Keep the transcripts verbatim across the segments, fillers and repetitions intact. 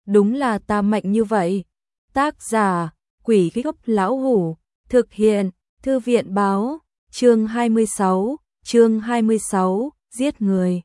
đúng là ta mạnh như vậy. Tác giả, Quỷ Gốc Lão Hủ, thực hiện, Thư viện báo, chương hai mươi sáu, chương hai mươi sáu, giết người.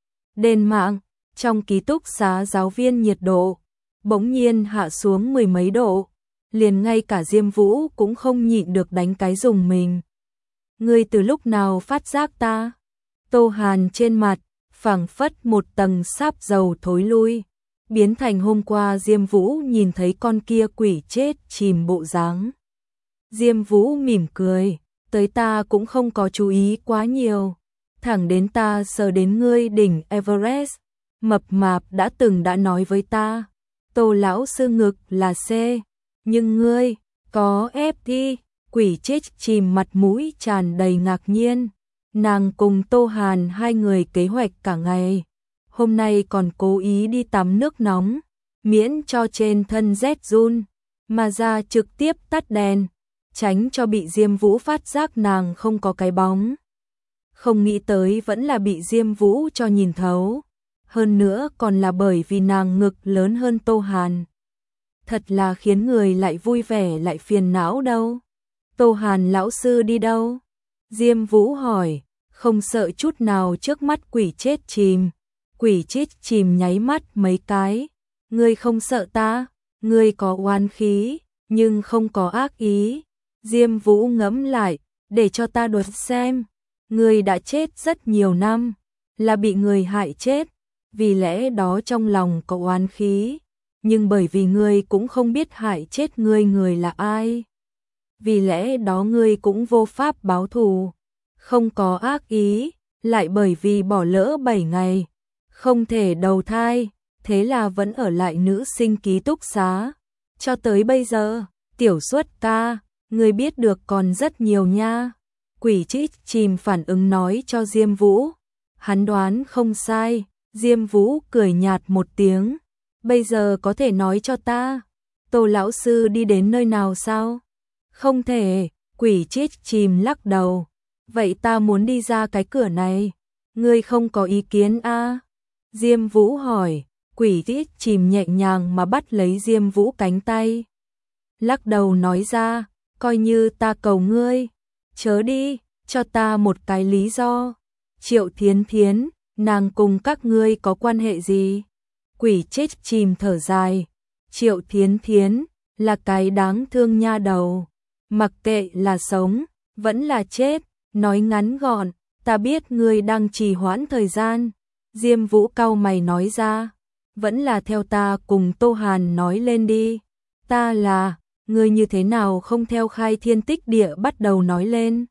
Đền mạng, trong ký túc xá giáo viên nhiệt độ, bỗng nhiên hạ xuống mười mấy độ, liền ngay cả Diêm Vũ cũng không nhịn được đánh cái rùng mình. Ngươi từ lúc nào phát giác ta? Tô Hàn trên mặt, phảng phất một tầng sáp dầu thối lui, biến thành hôm qua Diêm Vũ nhìn thấy con kia quỷ chết chìm bộ dáng. Diêm Vũ mỉm cười, tới ta cũng không có chú ý quá nhiều, thẳng đến ta sờ đến ngươi đỉnh Everest, mập mạp đã từng đã nói với ta, Tô lão sư ngực là C, nhưng ngươi có ép đi. Quỷ chết chìm mặt mũi tràn đầy ngạc nhiên, nàng cùng Tô Hàn hai người kế hoạch cả ngày, hôm nay còn cố ý đi tắm nước nóng, miễn cho trên thân rét run, mà ra trực tiếp tắt đèn, tránh cho bị Diêm Vũ phát giác nàng không có cái bóng. Không nghĩ tới vẫn là bị Diêm Vũ cho nhìn thấu, hơn nữa còn là bởi vì nàng ngực lớn hơn Tô Hàn. Thật là khiến người lại vui vẻ lại phiền não đâu. Tô Hàn lão sư đi đâu? Diêm Vũ hỏi, không sợ chút nào trước mắt quỷ chết chìm. Quỷ chết chìm nháy mắt mấy cái. Ngươi không sợ ta, ngươi có oán khí, nhưng không có ác ý. Diêm Vũ ngẫm lại, để cho ta đoán xem. Ngươi đã chết rất nhiều năm, là bị người hại chết, vì lẽ đó trong lòng có oán khí. Nhưng bởi vì ngươi cũng không biết hại chết ngươi người là ai, vì lẽ đó ngươi cũng vô pháp báo thù, không có ác ý, lại bởi vì bỏ lỡ bảy ngày, không thể đầu thai, thế là vẫn ở lại nữ sinh ký túc xá. Cho tới bây giờ, Tiểu Suất ca, ngươi biết được còn rất nhiều nha. Quỷ chết chìm phản ứng nói cho Diêm Vũ. Hắn đoán không sai, Diêm Vũ cười nhạt một tiếng. Bây giờ có thể nói cho ta, Tô lão sư đi đến nơi nào sao? Không thể, quỷ chết chìm lắc đầu. Vậy ta muốn đi ra cái cửa này, ngươi không có ý kiến a? À? Diêm Vũ hỏi, quỷ chết chìm nhẹ nhàng mà bắt lấy Diêm Vũ cánh tay. Lắc đầu nói ra, coi như ta cầu ngươi, chớ đi, cho ta một cái lý do. Triệu Thiến Thiến, nàng cùng các ngươi có quan hệ gì? Quỷ chết chìm thở dài, Triệu Thiến Thiến, là cái đáng thương nha đầu. Mặc kệ là sống, vẫn là chết, nói ngắn gọn, ta biết ngươi đang trì hoãn thời gian. Diêm Vũ cau mày nói ra, vẫn là theo ta cùng Tô Hàn nói lên đi. Ta là, ngươi như thế nào không theo khai thiên tích địa bắt đầu nói lên.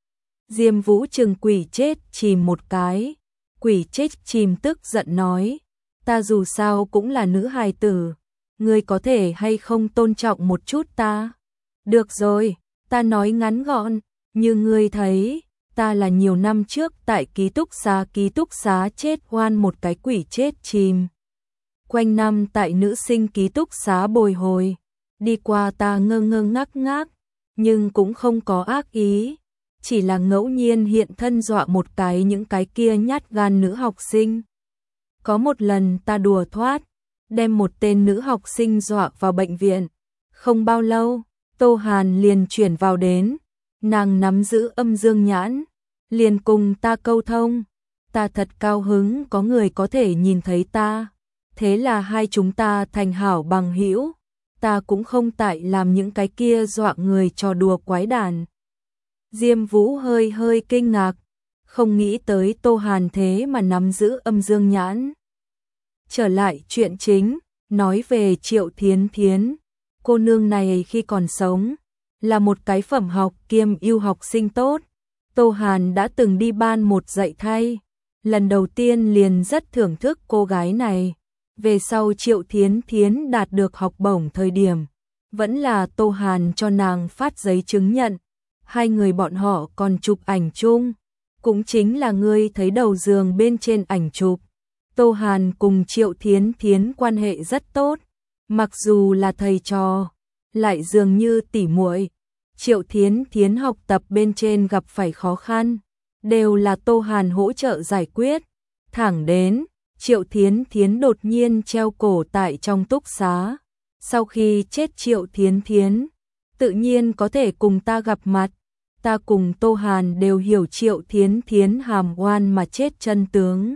Diêm Vũ trừng quỷ chết chìm một cái, quỷ chết chìm tức giận nói, ta dù sao cũng là nữ hài tử, ngươi có thể hay không tôn trọng một chút ta? Được rồi, ta nói ngắn gọn, như ngươi thấy, ta là nhiều năm trước tại ký túc xá ký túc xá chết oan một cái quỷ chết chìm. Quanh năm tại nữ sinh ký túc xá bồi hồi, đi qua ta ngơ ngơ ngác ngác, nhưng cũng không có ác ý, chỉ là ngẫu nhiên hiện thân dọa một cái những cái kia nhát gan nữ học sinh. Có một lần ta đùa thoát, đem một tên nữ học sinh dọa vào bệnh viện. Không bao lâu, Tô Hàn liền chuyển vào đến, nàng nắm giữ âm dương nhãn, liền cùng ta câu thông. Ta thật cao hứng có người có thể nhìn thấy ta, thế là hai chúng ta thành hảo bằng hữu. Ta cũng không tại làm những cái kia dọa người trò đùa quái đản. Diêm Vũ hơi hơi kinh ngạc, không nghĩ tới Tô Hàn thế mà nắm giữ âm dương nhãn. Trở lại chuyện chính, nói về Triệu Thiến Thiến, cô nương này khi còn sống, là một cái phẩm học kiêm ưu học sinh tốt. Tô Hàn đã từng đi ban một dạy thay, lần đầu tiên liền rất thưởng thức cô gái này. Về sau Triệu Thiến Thiến đạt được học bổng thời điểm, vẫn là Tô Hàn cho nàng phát giấy chứng nhận. Hai người bọn họ còn chụp ảnh chung, cũng chính là ngươi thấy đầu giường bên trên ảnh chụp. Tô Hàn cùng Triệu Thiến Thiến quan hệ rất tốt, mặc dù là thầy trò, lại dường như tỉ muội. Triệu Thiến Thiến học tập bên trên gặp phải khó khăn, đều là Tô Hàn hỗ trợ giải quyết. Thẳng đến, Triệu Thiến Thiến đột nhiên treo cổ tại trong túc xá. Sau khi chết Triệu Thiến Thiến, tự nhiên có thể cùng ta gặp mặt. Ta cùng Tô Hàn đều hiểu Triệu Thiến Thiến hàm oan mà chết chân tướng.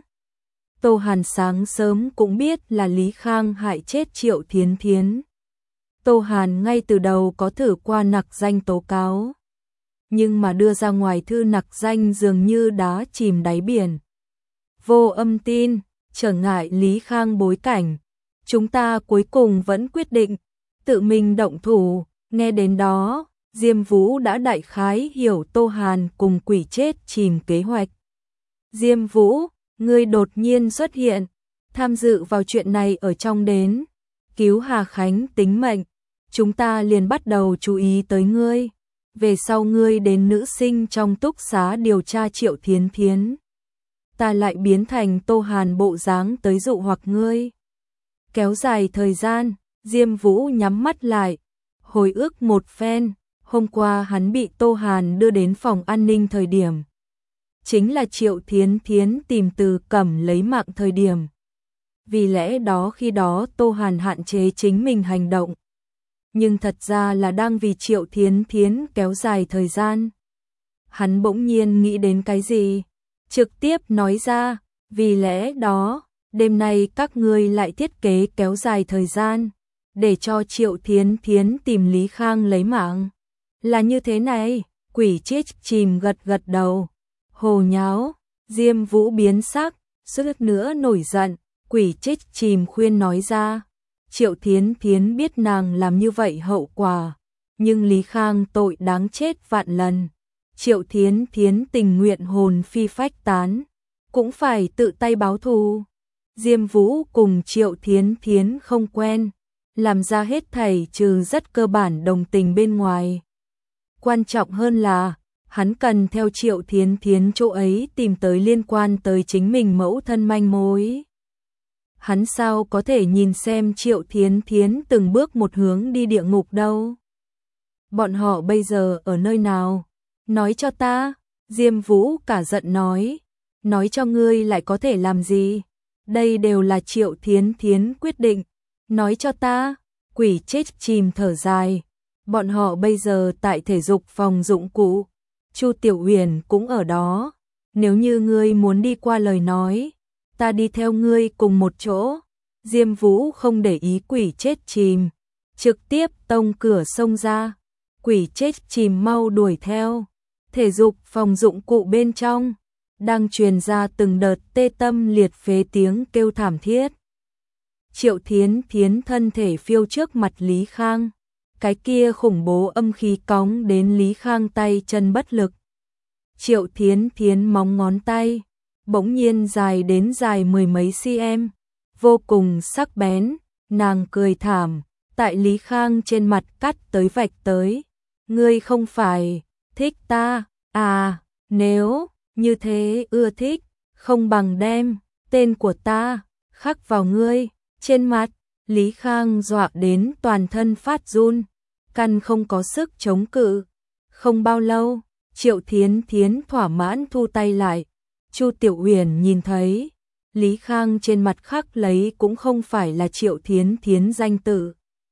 Tô Hàn sáng sớm cũng biết là Lý Khang hại chết Triệu Thiến Thiến. Tô Hàn ngay từ đầu có thử qua nặc danh tố cáo, nhưng mà đưa ra ngoài thư nặc danh dường như đá chìm đáy biển. Vô âm tin, trở ngại Lý Khang bối cảnh, chúng ta cuối cùng vẫn quyết định tự mình động thủ. Nghe đến đó, Diêm Vũ đã đại khái hiểu Tô Hàn cùng quỷ chết chìm kế hoạch. Diêm Vũ, ngươi đột nhiên xuất hiện, tham dự vào chuyện này ở trong đến, cứu Hà Khánh tính mệnh, chúng ta liền bắt đầu chú ý tới ngươi. Về sau ngươi đến nữ sinh trong túc xá điều tra Triệu Thiến Thiến, ta lại biến thành Tô Hàn bộ dáng tới dụ hoặc ngươi. Kéo dài thời gian, Diêm Vũ nhắm mắt lại, hồi ức một phen. Hôm qua hắn bị Tô Hàn đưa đến phòng an ninh thời điểm, chính là Triệu Thiến Thiến tìm Từ Cẩm lấy mạng thời điểm. Vì lẽ đó khi đó Tô Hàn hạn chế chính mình hành động, nhưng thật ra là đang vì Triệu Thiến Thiến kéo dài thời gian. Hắn bỗng nhiên nghĩ đến cái gì, trực tiếp nói ra, vì lẽ đó, đêm nay các ngươi lại thiết kế kéo dài thời gian, để cho Triệu Thiến Thiến tìm Lý Khang lấy mạng. Là như thế này, quỷ chết chìm gật gật đầu. Hồ nháo, Diêm Vũ biến sắc, suýt nữa nổi giận, quỷ chết chìm khuyên nói ra. Triệu Thiến Thiến biết nàng làm như vậy hậu quả, nhưng Lý Khang tội đáng chết vạn lần. Triệu Thiến Thiến tình nguyện hồn phi phách tán, cũng phải tự tay báo thù. Diêm Vũ cùng Triệu Thiến Thiến không quen, làm ra hết thảy trừ rất cơ bản đồng tình bên ngoài. Quan trọng hơn là, hắn cần theo Triệu Thiến Thiến chỗ ấy tìm tới liên quan tới chính mình mẫu thân manh mối. Hắn sao có thể nhìn xem Triệu Thiến Thiến từng bước một hướng đi địa ngục đâu. Bọn họ bây giờ ở nơi nào? Nói cho ta. Diêm Vũ cả giận nói. Nói cho ngươi lại có thể làm gì? Đây đều là Triệu Thiến Thiến quyết định. Nói cho ta. Quỷ chết chìm thở dài. Bọn họ bây giờ tại thể dục phòng dụng cụ. Chu Tiểu Uyển cũng ở đó. Nếu như ngươi muốn đi qua lời nói, ta đi theo ngươi cùng một chỗ. Diêm Vũ không để ý quỷ chết chìm, trực tiếp tông cửa xông ra. Quỷ chết chìm mau đuổi theo. Thể dục phòng dụng cụ bên trong đang truyền ra từng đợt tê tâm liệt phế tiếng kêu thảm thiết. Triệu Thiến Thiến thân thể phiêu trước mặt Lý Khang, cái kia khủng bố âm khí cóng đến Lý Khang tay chân bất lực. Triệu Thiến Thiến móng ngón tay bỗng nhiên dài đến dài mười mấy cm, vô cùng sắc bén, nàng cười thảm, tại Lý Khang trên mặt cắt tới vạch tới. Ngươi không phải thích ta à? Nếu như thế ưa thích, không bằng đem tên của ta khắc vào ngươi trên mặt. Lý Khang dọa đến toàn thân phát run, căn không có sức chống cự. Không bao lâu, Triệu Thiến Thiến thỏa mãn thu tay lại. Chu Tiểu Uyển nhìn thấy, Lý Khang trên mặt khắc lấy cũng không phải là Triệu Thiến Thiến danh tự,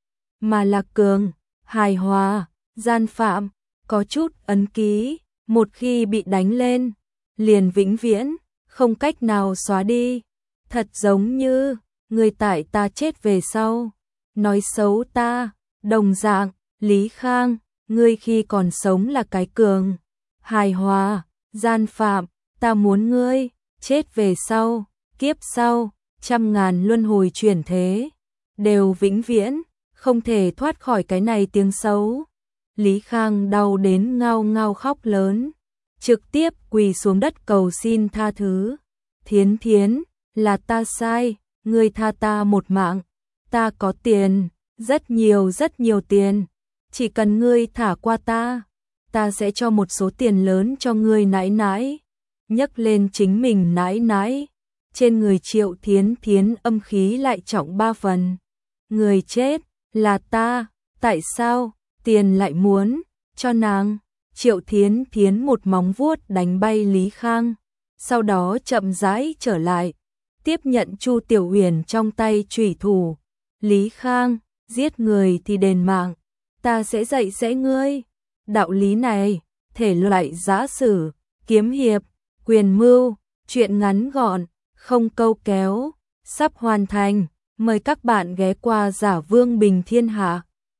mà là cường, hài hòa, gian phạm, có chút ấn ký, một khi bị đánh lên, liền vĩnh viễn, không cách nào xóa đi. Thật giống như, người tại ta chết về sau, nói xấu ta, đồng dạng, Lý Khang, ngươi khi còn sống là cái cường, hài hòa, gian phạm, ta muốn ngươi, chết về sau, kiếp sau, trăm ngàn luân hồi chuyển thế, đều vĩnh viễn, không thể thoát khỏi cái này tiếng xấu. Lý Khang đau đến ngao ngao khóc lớn, trực tiếp quỳ xuống đất cầu xin tha thứ. Thiến Thiến, là ta sai, ngươi tha ta một mạng, ta có tiền, rất nhiều rất nhiều tiền, chỉ cần ngươi thả qua ta, ta sẽ cho một số tiền lớn cho ngươi nãi nãi. Nhấc lên chính mình nãi nãi, trên người Triệu Thiến Thiến âm khí lại trọng ba phần. Người chết là ta, tại sao tiền lại muốn cho nàng? Triệu Thiến Thiến một móng vuốt đánh bay Lý Khang, sau đó chậm rãi trở lại, tiếp nhận Chu Tiểu Huyền trong tay chủy thủ. Lý Khang, giết người thì đền mạng, ta sẽ dạy dỗ ngươi. Đạo lý này, thể loại giã sử, kiếm hiệp, quyền mưu, truyện ngắn gọn, không câu kéo, sắp hoàn thành. Mời các bạn ghé qua Giả Vương Bình Thiên Hạ.